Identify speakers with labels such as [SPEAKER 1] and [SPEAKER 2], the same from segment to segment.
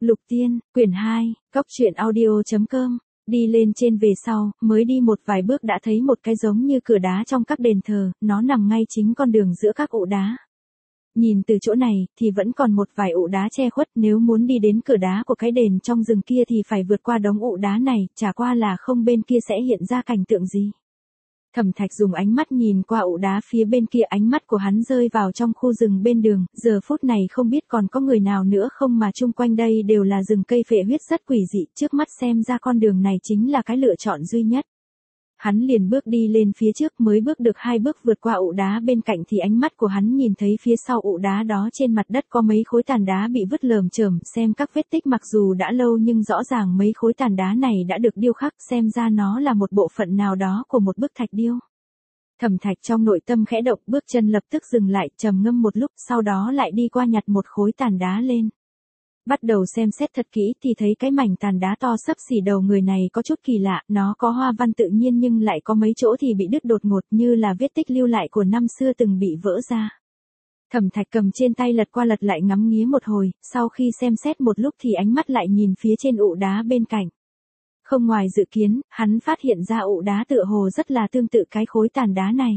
[SPEAKER 1] Lục Tiên, quyển 2, Cóc truyện audio.com. Đi lên trên về sau, mới đi một vài bước đã thấy một cái giống như cửa đá trong các đền thờ, nó nằm ngay chính con đường giữa các ụ đá. Nhìn từ chỗ này, thì vẫn còn một vài ụ đá che khuất, nếu muốn đi đến cửa đá của cái đền trong rừng kia thì phải vượt qua đống ụ đá này, chả qua là không bên kia sẽ hiện ra cảnh tượng gì. Thẩm Thạch dùng ánh mắt nhìn qua ụ đá phía bên kia, ánh mắt của hắn rơi vào trong khu rừng bên đường, giờ phút này không biết còn có người nào nữa không mà chung quanh đây đều là rừng cây phệ huyết rất quỷ dị, trước mắt xem ra con đường này chính là cái lựa chọn duy nhất. Hắn liền bước đi lên phía trước, mới bước được 2 bước vượt qua ụ đá bên cạnh thì ánh mắt của hắn nhìn thấy phía sau ụ đá đó trên mặt đất có mấy khối tàn đá bị vứt lởm chởm, xem các vết tích mặc dù đã lâu nhưng rõ ràng mấy khối tàn đá này đã được điêu khắc, xem ra nó là một bộ phận nào đó của một bức thạch điêu. Thẩm Thạch trong nội tâm khẽ động, bước chân lập tức dừng lại, trầm ngâm một lúc, sau đó lại đi qua nhặt một khối tàn đá lên. Bắt đầu xem xét thật kỹ thì thấy cái mảnh tàn đá to xấp xỉ đầu người này có chút kỳ lạ, nó có hoa văn tự nhiên nhưng lại có mấy chỗ thì bị đứt đột ngột như là vết tích lưu lại của năm xưa từng bị vỡ ra. Thẩm Thạch cầm trên tay lật qua lật lại ngắm nghía một hồi, sau khi xem xét một lúc thì ánh mắt lại nhìn phía trên ụ đá bên cạnh. Không ngoài dự kiến, hắn phát hiện ra ụ đá tựa hồ rất là tương tự cái khối tàn đá này.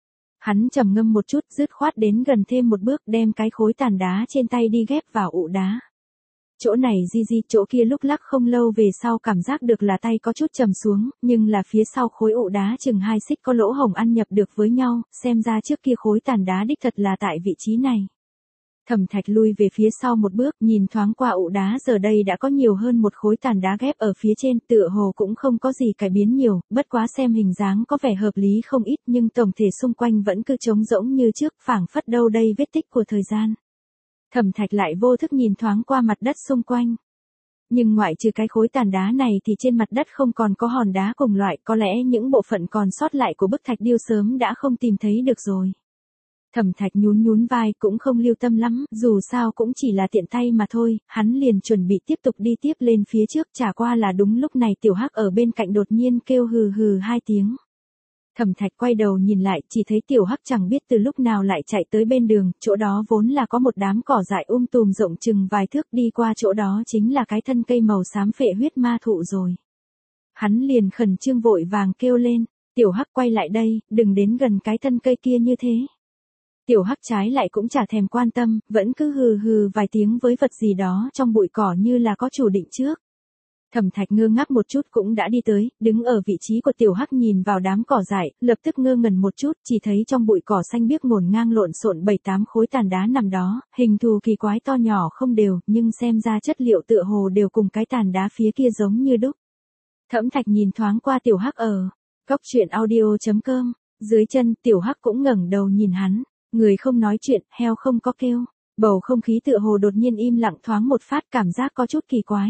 [SPEAKER 1] Hắn trầm ngâm một chút, dứt khoát đến gần thêm một bước, đem cái khối tàn đá trên tay đi ghép vào ụ đá. Chỗ này di, chỗ kia lúc lắc, không lâu về sau cảm giác được là tay có chút trầm xuống, nhưng là phía sau khối ụ đá chừng 2 xích có lỗ hổng ăn nhập được với nhau, xem ra trước kia khối tàn đá đích thật là tại vị trí này. Thẩm Thạch lui về phía sau một bước, nhìn thoáng qua ụ đá, giờ đây đã có nhiều hơn một khối tàn đá ghép ở phía trên, tựa hồ cũng không có gì cải biến nhiều, bất quá xem hình dáng có vẻ hợp lý không ít, nhưng tổng thể xung quanh vẫn cứ trống rỗng như trước, phảng phất đâu đây vết tích của thời gian. Thẩm Thạch lại vô thức nhìn thoáng qua mặt đất xung quanh. Nhưng ngoại trừ cái khối tàn đá này thì trên mặt đất không còn có hòn đá cùng loại, có lẽ những bộ phận còn sót lại của bức thạch điêu sớm đã không tìm thấy được rồi. Thẩm Thạch nhún vai, cũng không lưu tâm lắm, dù sao cũng chỉ là tiện tay mà thôi, hắn liền chuẩn bị tiếp tục đi tiếp lên phía trước, chả qua là đúng lúc này Tiểu Hắc ở bên cạnh đột nhiên kêu hừ hừ 2 tiếng. Thẩm Thạch quay đầu nhìn lại, chỉ thấy Tiểu Hắc chẳng biết từ lúc nào lại chạy tới bên đường, chỗ đó vốn là có một đám cỏ dại tùm rộng chừng vài thước, đi qua chỗ đó chính là cái thân cây màu xám phệ huyết ma thụ rồi. Hắn liền khẩn trương vội vàng kêu lên, Tiểu Hắc quay lại đây, đừng đến gần cái thân cây kia như thế. Tiểu Hắc trái lại cũng chả thèm quan tâm, vẫn cứ hừ hừ vài tiếng với vật gì đó trong bụi cỏ như là có chủ định trước. Thẩm Thạch ngơ ngác một chút cũng đã đi tới, đứng ở vị trí của Tiểu Hắc nhìn vào đám cỏ dại, lập tức ngơ ngẩn một chút, chỉ thấy trong bụi cỏ xanh biếc ngổn ngang lộn xộn 7-8 khối tàn đá nằm đó, hình thù kỳ quái to nhỏ không đều, nhưng xem ra chất liệu tựa hồ đều cùng cái tàn đá phía kia giống như đúc. Thẩm Thạch nhìn thoáng qua Tiểu Hắc ở Cóc truyện audio.com, dưới chân Tiểu Hắc cũng ngẩng đầu nhìn hắn, người không nói chuyện, heo không có kêu, bầu không khí tựa hồ đột nhiên im lặng thoáng một phát, cảm giác có chút kỳ quái.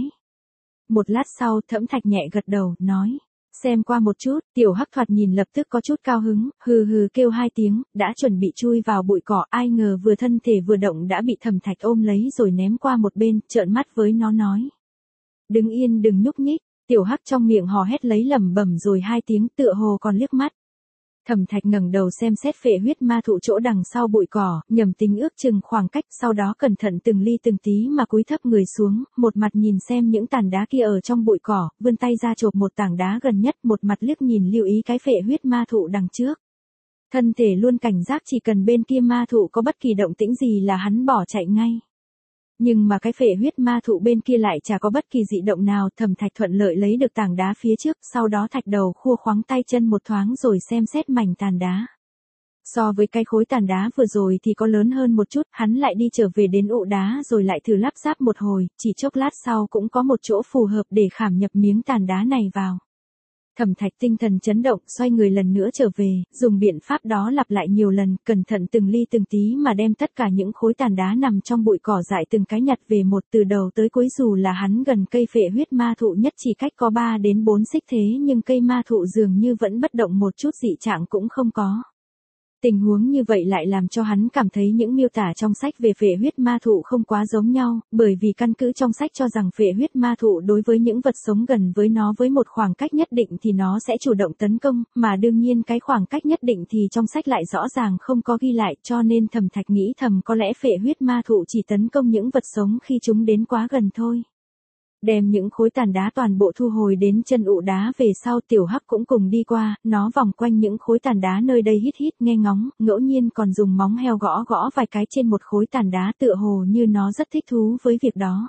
[SPEAKER 1] Một lát sau, Thẩm Thạch nhẹ gật đầu, nói, xem qua một chút, Tiểu Hắc thoạt nhìn lập tức có chút cao hứng, hừ hừ kêu 2 tiếng, đã chuẩn bị chui vào bụi cỏ, ai ngờ vừa thân thể vừa động đã bị Thẩm Thạch ôm lấy rồi ném qua một bên, trợn mắt với nó nói. Đứng yên đừng nhúc nhích. Tiểu Hắc trong miệng hò hét lấy lẩm bẩm rồi 2 tiếng, tựa hồ còn liếc mắt. Thẩm Thạch ngẩng đầu xem xét phệ huyết ma thụ chỗ đằng sau bụi cỏ, nhầm tính ước chừng khoảng cách, sau đó cẩn thận từng ly từng tí mà cúi thấp người xuống, một mặt nhìn xem những tàn đá kia ở trong bụi cỏ, vươn tay ra chộp một tảng đá gần nhất, một mặt liếc nhìn lưu ý cái phệ huyết ma thụ đằng trước. Thân thể luôn cảnh giác, chỉ cần bên kia ma thụ có bất kỳ động tĩnh gì là hắn bỏ chạy ngay. Nhưng mà cái phệ huyết ma thụ bên kia lại chả có bất kỳ dị động nào, Thẩm Thạch thuận lợi lấy được tảng đá phía trước, sau đó Thạch đầu khua khoáng tay chân một thoáng rồi xem xét mảnh tàn đá. So với cái khối tàn đá vừa rồi thì có lớn hơn một chút, hắn lại đi trở về đến ụ đá rồi lại thử lắp ráp một hồi, chỉ chốc lát sau cũng có một chỗ phù hợp để khảm nhập miếng tàn đá này vào. Thẩm Thạch tinh thần chấn động, xoay người lần nữa trở về, dùng biện pháp đó lặp lại nhiều lần, cẩn thận từng ly từng tí mà đem tất cả những khối tàn đá nằm trong bụi cỏ dại từng cái nhặt về một, từ đầu tới cuối, dù là hắn gần cây phệ huyết ma thụ nhất chỉ cách có 3 đến 4 xích thế nhưng cây ma thụ dường như vẫn bất động, một chút dị trạng cũng không có. Tình huống như vậy lại làm cho hắn cảm thấy những miêu tả trong sách về phệ huyết ma thụ không quá giống nhau, bởi vì căn cứ trong sách cho rằng phệ huyết ma thụ đối với những vật sống gần với nó với một khoảng cách nhất định thì nó sẽ chủ động tấn công, mà đương nhiên cái khoảng cách nhất định thì trong sách lại rõ ràng không có ghi lại, cho nên Thẩm Thạch nghĩ thầm có lẽ phệ huyết ma thụ chỉ tấn công những vật sống khi chúng đến quá gần thôi. Đem những khối tàn đá toàn bộ thu hồi đến chân ụ đá về sau, Tiểu Hắc cũng cùng đi qua, nó vòng quanh những khối tàn đá nơi đây hít hít nghe ngóng, ngẫu nhiên còn dùng móng heo gõ gõ vài cái trên một khối tàn đá, tựa hồ như nó rất thích thú với việc đó.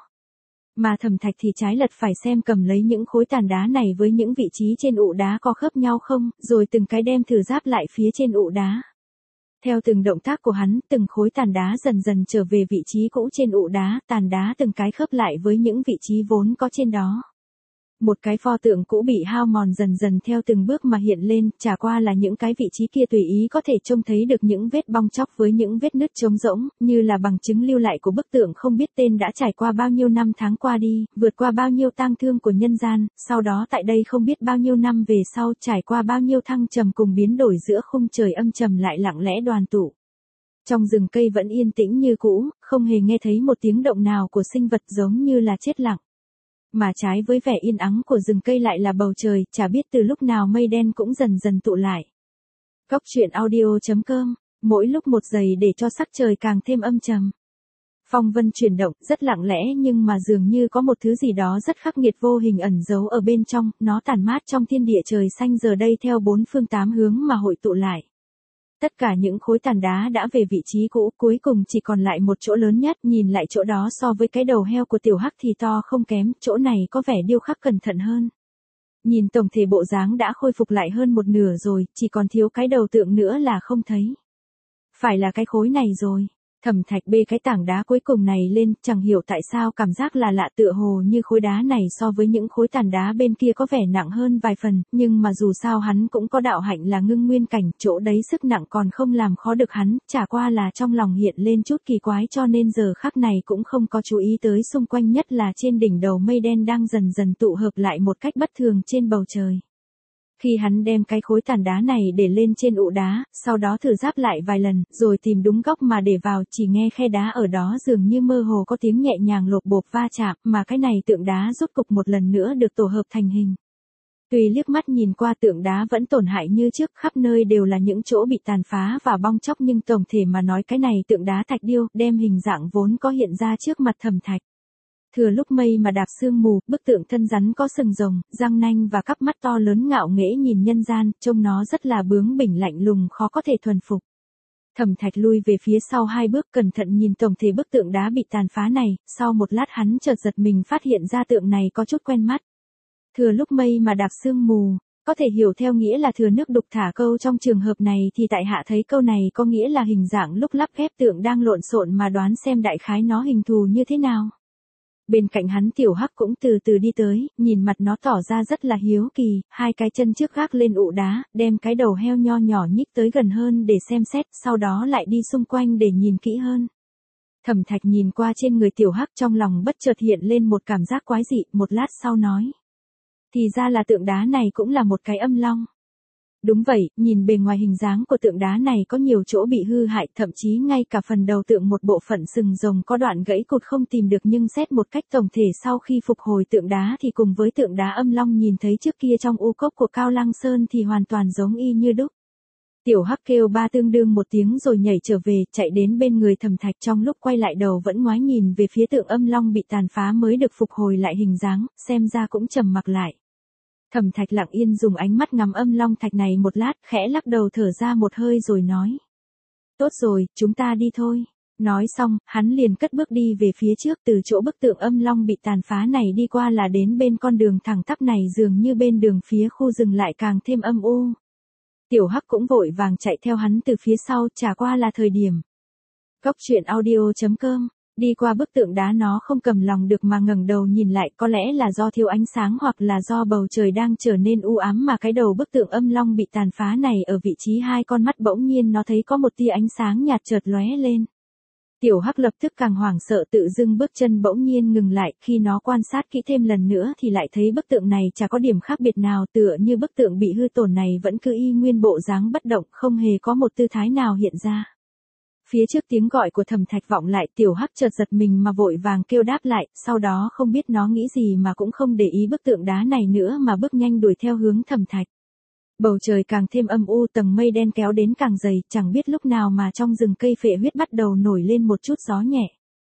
[SPEAKER 1] Mà Thẩm Thạch thì trái lật phải xem cầm lấy những khối tàn đá này với những vị trí trên ụ đá có khớp nhau không, rồi từng cái đem thử ráp lại phía trên ụ đá. Theo từng động tác của hắn, từng khối tàn đá dần dần trở về vị trí cũ trên ụ đá, tàn đá từng cái khớp lại với những vị trí vốn có trên đó. Một cái pho tượng cũ bị hao mòn dần dần theo từng bước mà hiện lên, chả qua là những cái vị trí kia tùy ý có thể trông thấy được những vết bong tróc với những vết nứt trống rỗng, như là bằng chứng lưu lại của bức tượng không biết tên đã trải qua bao nhiêu năm tháng qua đi, vượt qua bao nhiêu tang thương của nhân gian, sau đó tại đây không biết bao nhiêu năm về sau trải qua bao nhiêu thăng trầm cùng biến đổi giữa khung trời âm trầm lại lặng lẽ đoàn tụ. Trong rừng cây vẫn yên tĩnh như cũ, không hề nghe thấy một tiếng động nào của sinh vật giống như là chết lặng. Mà trái với vẻ yên ắng của rừng cây lại là bầu trời, chả biết từ lúc nào mây đen cũng dần dần tụ lại. Cốc truyện audio.com, mỗi lúc một giây để cho sắc trời càng thêm âm trầm. Phong vân chuyển động, rất lặng lẽ nhưng mà dường như có một thứ gì đó rất khắc nghiệt vô hình ẩn giấu ở bên trong, nó tản mát trong thiên địa trời xanh giờ đây theo bốn phương tám hướng mà hội tụ lại. Tất cả những khối tàn đá đã về vị trí cũ, cuối cùng chỉ còn lại một chỗ lớn nhất, nhìn lại chỗ đó so với cái đầu heo của Tiểu Hắc thì to không kém, chỗ này có vẻ điêu khắc cẩn thận hơn. Nhìn tổng thể bộ dáng đã khôi phục lại hơn một nửa rồi, chỉ còn thiếu cái đầu tượng nữa là không thấy. Phải là cái khối này rồi. Thẩm Thạch bê cái tảng đá cuối cùng này lên, chẳng hiểu tại sao cảm giác là lạ, tựa hồ như khối đá này so với những khối tàn đá bên kia có vẻ nặng hơn vài phần, nhưng mà dù sao hắn cũng có đạo hạnh là ngưng nguyên cảnh, chỗ đấy sức nặng còn không làm khó được hắn, chả qua là trong lòng hiện lên chút kỳ quái cho nên giờ khắc này cũng không có chú ý tới xung quanh, nhất là trên đỉnh đầu mây đen đang dần dần tụ hợp lại một cách bất thường trên bầu trời. Khi hắn đem cái khối tàn đá này để lên trên ụ đá, sau đó thử ráp lại vài lần, rồi tìm đúng góc mà để vào, chỉ nghe khe đá ở đó dường như mơ hồ có tiếng nhẹ nhàng lộp bộp va chạm, mà cái này tượng đá rốt cục một lần nữa được tổ hợp thành hình. Tuy liếc mắt nhìn qua tượng đá vẫn tổn hại như trước, khắp nơi đều là những chỗ bị tàn phá và bong tróc, nhưng tổng thể mà nói cái này tượng đá thạch điêu, đem hình dạng vốn có hiện ra trước mặt Thẩm Thạch. Thừa lúc mây mà đạp sương mù, bức tượng thân rắn có sừng rồng, răng nanh và cặp mắt to lớn ngạo nghễ nhìn nhân gian, trông nó rất là bướng bỉnh lạnh lùng khó có thể thuần phục. Thẩm Thạch lui về phía sau hai bước cẩn thận nhìn tổng thể bức tượng đá bị tàn phá này, sau một lát hắn chợt giật mình phát hiện ra tượng này có chút quen mắt. Thừa lúc mây mà đạp sương mù, có thể hiểu theo nghĩa là thừa nước đục thả câu, trong trường hợp này thì tại hạ thấy câu này có nghĩa là hình dạng lúc lắp ghép tượng đang lộn xộn mà đoán xem đại khái nó hình thù như thế nào. Bên cạnh hắn Tiểu Hắc cũng từ từ đi tới, nhìn mặt nó tỏ ra rất là hiếu kỳ, hai cái chân trước gác lên ụ đá, đem cái đầu heo nho nhỏ nhích tới gần hơn để xem xét, sau đó lại đi xung quanh để nhìn kỹ hơn. Thẩm Thạch nhìn qua trên người Tiểu Hắc, trong lòng bất chợt hiện lên một cảm giác quái dị, một lát sau nói. Thì ra là tượng đá này cũng là một cái âm long. Đúng vậy, nhìn bề ngoài hình dáng của tượng đá này có nhiều chỗ bị hư hại, thậm chí ngay cả phần đầu tượng một bộ phận sừng rồng có đoạn gãy cụt không tìm được, nhưng xét một cách tổng thể sau khi phục hồi tượng đá thì cùng với tượng đá âm long nhìn thấy trước kia trong u cốc của Cao Lăng Sơn thì hoàn toàn giống y như đúc. Tiểu Hắc kêu ba tương đương một tiếng rồi nhảy trở về, chạy đến bên người Thẩm Thạch, trong lúc quay lại đầu vẫn ngoái nhìn về phía tượng âm long bị tàn phá mới được phục hồi lại hình dáng, xem ra cũng trầm mặc lại. Thẩm Thạch lặng yên dùng ánh mắt ngắm âm long thạch này một lát, khẽ lắc đầu thở ra một hơi rồi nói. Tốt rồi, chúng ta đi thôi. Nói xong, hắn liền cất bước đi về phía trước, từ chỗ bức tượng âm long bị tàn phá này đi qua là đến bên con đường thẳng tắp này, dường như bên đường phía khu rừng lại càng thêm âm u. Tiểu Hắc cũng vội vàng chạy theo hắn từ phía sau, chả qua là thời điểm. Cốc truyện audio.com, đi qua bức tượng đá nó không cầm lòng được mà ngẩng đầu nhìn lại, có lẽ là do thiếu ánh sáng hoặc là do bầu trời đang trở nên u ám mà cái đầu bức tượng âm long bị tàn phá này ở vị trí hai con mắt bỗng nhiên nó thấy có một tia ánh sáng nhạt chợt lóe lên. Tiểu Hắc lập tức càng hoảng sợ, tự dưng bước chân bỗng nhiên ngừng lại, khi nó quan sát kỹ thêm lần nữa thì lại thấy bức tượng này chả có điểm khác biệt nào, tựa như bức tượng bị hư tổn này vẫn cứ y nguyên bộ dáng bất động, không hề có một tư thái nào hiện ra. Phía trước tiếng gọi của Thẩm Thạch vọng lại, Tiểu Hắc chợt giật mình mà vội vàng kêu đáp lại, sau đó không biết nó nghĩ gì mà cũng không để ý bức tượng đá này nữa mà bước nhanh đuổi theo hướng Thẩm Thạch. Bầu trời càng thêm âm u, tầng mây đen kéo đến càng dày, chẳng biết lúc nào mà trong rừng cây phệ huyết bắt đầu nổi lên một chút gió nhẹ.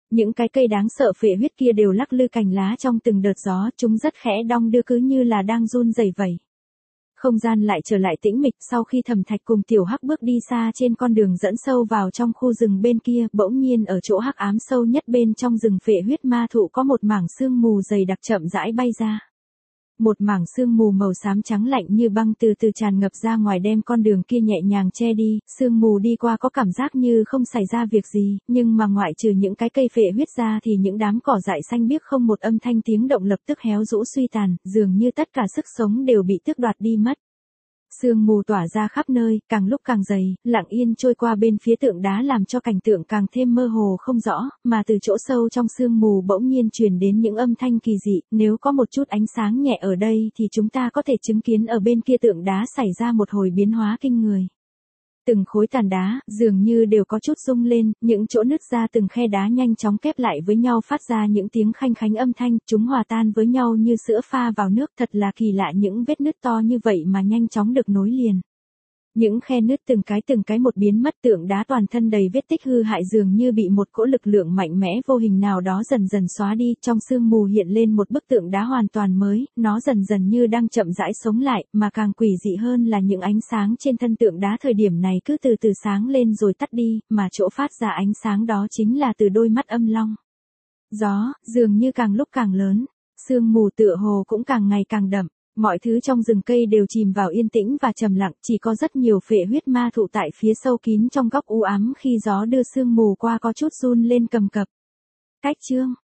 [SPEAKER 1] Những cái cây đáng sợ phệ huyết kia đều lắc lư cành lá trong từng đợt gió, chúng rất khẽ đong đưa cứ như là đang run rẩy vậy. Không gian lại trở lại tĩnh mịch, sau khi Thẩm Thạch cùng Tiểu Hắc bước đi xa trên con đường dẫn sâu vào trong khu rừng bên kia, bỗng nhiên ở chỗ hắc ám sâu nhất bên trong rừng phệ huyết ma thụ có một mảng sương mù dày đặc chậm rãi bay ra. Một mảng sương mù màu xám trắng lạnh như băng từ từ tràn ngập ra ngoài đem con đường kia nhẹ nhàng che đi, sương mù đi qua có cảm giác như không xảy ra việc gì, nhưng mà ngoại trừ những cái cây phệ huyết ra thì những đám cỏ dại xanh biếc không một âm thanh tiếng động lập tức héo rũ suy tàn, dường như tất cả sức sống đều bị tước đoạt đi mất. Sương mù tỏa ra khắp nơi, càng lúc càng dày, lặng yên trôi qua bên phía tượng đá làm cho cảnh tượng càng thêm mơ hồ không rõ, mà từ chỗ sâu trong sương mù bỗng nhiên truyền đến những âm thanh kỳ dị, nếu có một chút ánh sáng nhẹ ở đây thì chúng ta có thể chứng kiến ở bên kia tượng đá xảy ra một hồi biến hóa kinh người. Từng khối tàn đá, dường như đều có chút rung lên, những chỗ nứt ra từng khe đá nhanh chóng kép lại với nhau phát ra những tiếng khanh khánh âm thanh, chúng hòa tan với nhau như sữa pha vào nước, thật là kỳ lạ những vết nứt to như vậy mà nhanh chóng được nối liền. Những khe nứt từng cái một biến mất, tượng đá toàn thân đầy vết tích hư hại dường như bị một cỗ lực lượng mạnh mẽ vô hình nào đó dần dần xóa đi, trong sương mù hiện lên một bức tượng đá hoàn toàn mới, nó dần dần như đang chậm rãi sống lại, mà càng quỷ dị hơn là những ánh sáng trên thân tượng đá thời điểm này cứ từ từ sáng lên rồi tắt đi, mà chỗ phát ra ánh sáng đó chính là từ đôi mắt âm long. Gió, dường như càng lúc càng lớn, sương mù tựa hồ cũng càng ngày càng đậm. Mọi thứ trong rừng cây đều chìm vào yên tĩnh và trầm lặng, chỉ có rất nhiều phệ huyết ma thụ tại phía sâu kín trong góc u ám khi gió đưa sương mù qua có chút run lên cầm cập. Cách chương